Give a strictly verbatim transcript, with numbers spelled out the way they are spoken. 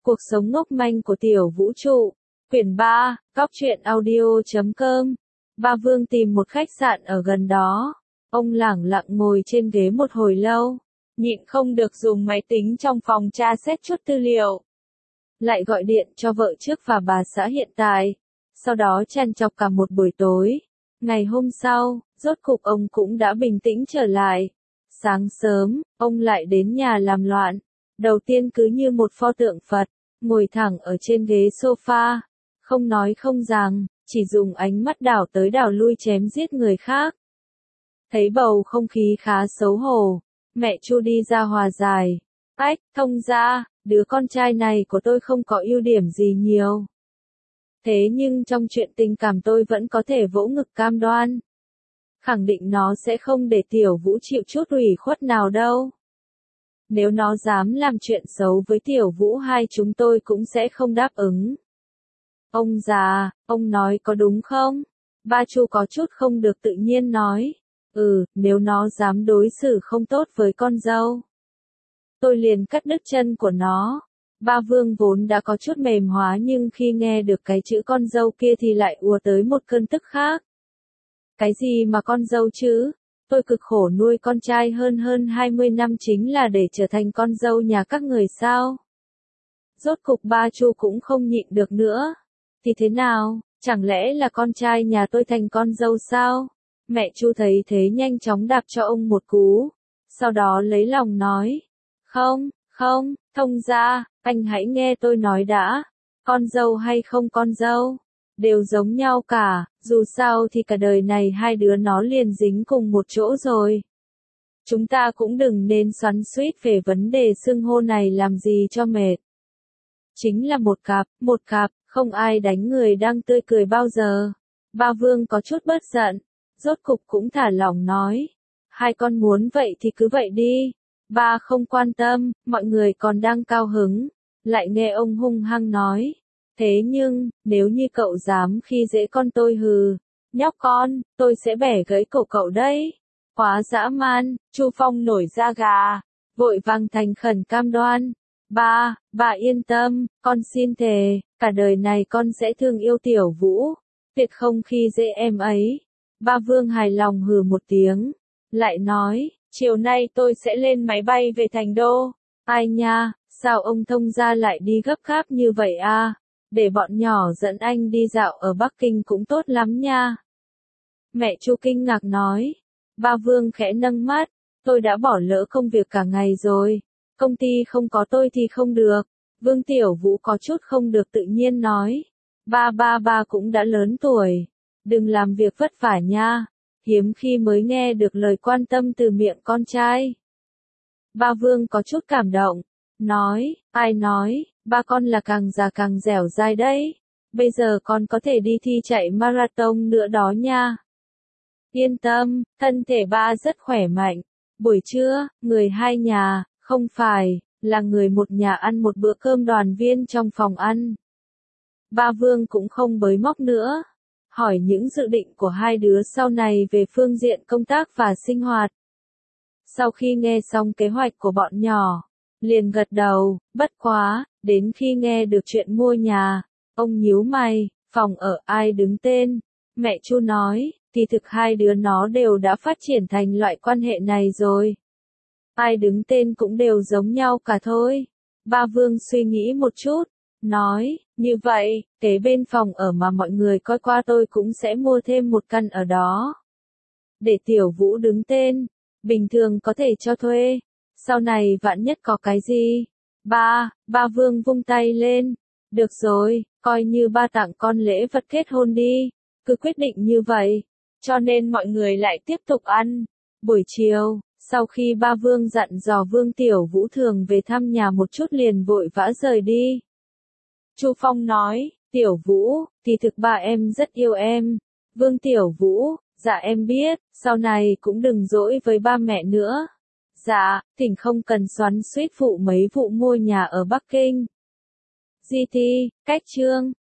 Cuộc sống ngốc manh của tiểu vũ trụ. Quyển ba, Cóc truyện audio chấm com. Ba Vương tìm một khách sạn ở gần đó. Ông lẳng lặng ngồi trên ghế một hồi lâu, nhịn không được dùng máy tính trong phòng tra xét chút tư liệu. Lại gọi điện cho vợ trước và bà xã hiện tại. Sau đó trằn trọc cả một buổi tối. Ngày hôm sau, rốt cục ông cũng đã bình tĩnh trở lại. Sáng sớm, ông lại đến nhà làm loạn. Đầu tiên cứ như một pho tượng Phật, ngồi thẳng ở trên ghế sofa, không nói không rằng, chỉ dùng ánh mắt đảo tới đảo lui chém giết người khác. Thấy bầu không khí khá xấu hổ, mẹ Chu đi ra hòa giải. Ách, thông ra, đứa con trai này của tôi không có ưu điểm gì nhiều. Thế nhưng trong chuyện tình cảm tôi vẫn có thể vỗ ngực cam đoan. Khẳng định nó sẽ không để tiểu vũ chịu chút ủy khuất nào đâu. Nếu nó dám làm chuyện xấu với tiểu vũ hai chúng tôi cũng sẽ không đáp ứng. Ông già, ông nói có đúng không? Ba Chu có chút không được tự nhiên nói. Ừ, nếu nó dám đối xử không tốt với con dâu, tôi liền cắt đứt chân của nó. Ba Vương vốn đã có chút mềm hóa nhưng khi nghe được cái chữ con dâu kia thì lại ùa tới một cơn tức khác. Cái gì mà con dâu chứ? Tôi cực khổ nuôi con trai hơn hơn hai mươi năm chính là để trở thành con dâu nhà các người sao? Rốt cục ba Chu cũng không nhịn được nữa. Thì thế nào, chẳng lẽ là con trai nhà tôi thành con dâu sao? Mẹ Chu thấy thế nhanh chóng đạp cho ông một cú. Sau đó lấy lòng nói. Không, không, thông ra, anh hãy nghe tôi nói đã. Con dâu hay không con dâu, đều giống nhau cả, dù sao thì cả đời này hai đứa nó liền dính cùng một chỗ rồi. Chúng ta cũng đừng nên xoắn xuýt về vấn đề xưng hô này làm gì cho mệt. Chính là một cặp, một cặp, không ai đánh người đang tươi cười bao giờ. Ba Vương có chút bớt giận, rốt cục cũng thả lỏng nói. Hai con muốn vậy thì cứ vậy đi. Ba không quan tâm, mọi người còn đang cao hứng. Lại nghe ông hung hăng nói. Thế nhưng, nếu như cậu dám khi dễ con tôi hừ, nhóc con, tôi sẽ bẻ gãy cổ cậu đấy. Quá dã man, Chu Phong nổi da gà, vội vàng thành khẩn cam đoan. Ba, bà yên tâm, con xin thề, cả đời này con sẽ thương yêu tiểu vũ, tuyệt không khi dễ em ấy. Ba Vương hài lòng hừ một tiếng, lại nói, chiều nay tôi sẽ lên máy bay về Thành Đô. Ai nha, sao ông thông gia lại đi gấp gáp như vậy à? Để bọn nhỏ dẫn anh đi dạo ở Bắc Kinh cũng tốt lắm nha. Mẹ Chu kinh ngạc nói. Ba Vương khẽ nâng mắt, tôi đã bỏ lỡ công việc cả ngày rồi. Công ty không có tôi thì không được. Vương Tiểu Vũ có chút không được tự nhiên nói. Ba ba ba cũng đã lớn tuổi. Đừng làm việc vất vả nha. Hiếm khi mới nghe được lời quan tâm từ miệng con trai. Ba Vương có chút cảm động. Nói, ai nói, ba con là càng già càng dẻo dai đấy. Bây giờ con có thể đi thi chạy marathon nữa đó nha. Yên tâm, thân thể ba rất khỏe mạnh. Buổi trưa, người hai nhà, không phải, là người một nhà ăn một bữa cơm đoàn viên trong phòng ăn. Ba Vương cũng không bới móc nữa. Hỏi những dự định của hai đứa sau này về phương diện công tác và sinh hoạt. Sau khi nghe xong kế hoạch của bọn nhỏ, liền gật đầu, bất quá, đến khi nghe được chuyện mua nhà, ông nhíu mày, phòng ở ai đứng tên. Mẹ Chu nói, thì thực hai đứa nó đều đã phát triển thành loại quan hệ này rồi. Ai đứng tên cũng đều giống nhau cả thôi. Ba Vương suy nghĩ một chút, nói, như vậy, kế bên phòng ở mà mọi người coi qua tôi cũng sẽ mua thêm một căn ở đó. Để tiểu vũ đứng tên, bình thường có thể cho thuê, sau này vạn nhất có cái gì. Ba, ba Vương vung tay lên, được rồi, coi như ba tặng con lễ vật kết hôn đi, cứ quyết định như vậy. Cho nên mọi người lại tiếp tục ăn. Buổi chiều, sau khi ba Vương dặn dò Vương Tiểu Vũ thường về thăm nhà một chút liền vội vã rời đi. Chu Phong nói, Tiểu Vũ, thì thực ba em rất yêu em. Vương Tiểu Vũ, dạ em biết, sau này cũng đừng dỗi với ba mẹ nữa. Dạ, thỉnh không cần xoắn xuýt phụ mấy vụ mua nhà ở Bắc Kinh. giê tê, cách chương.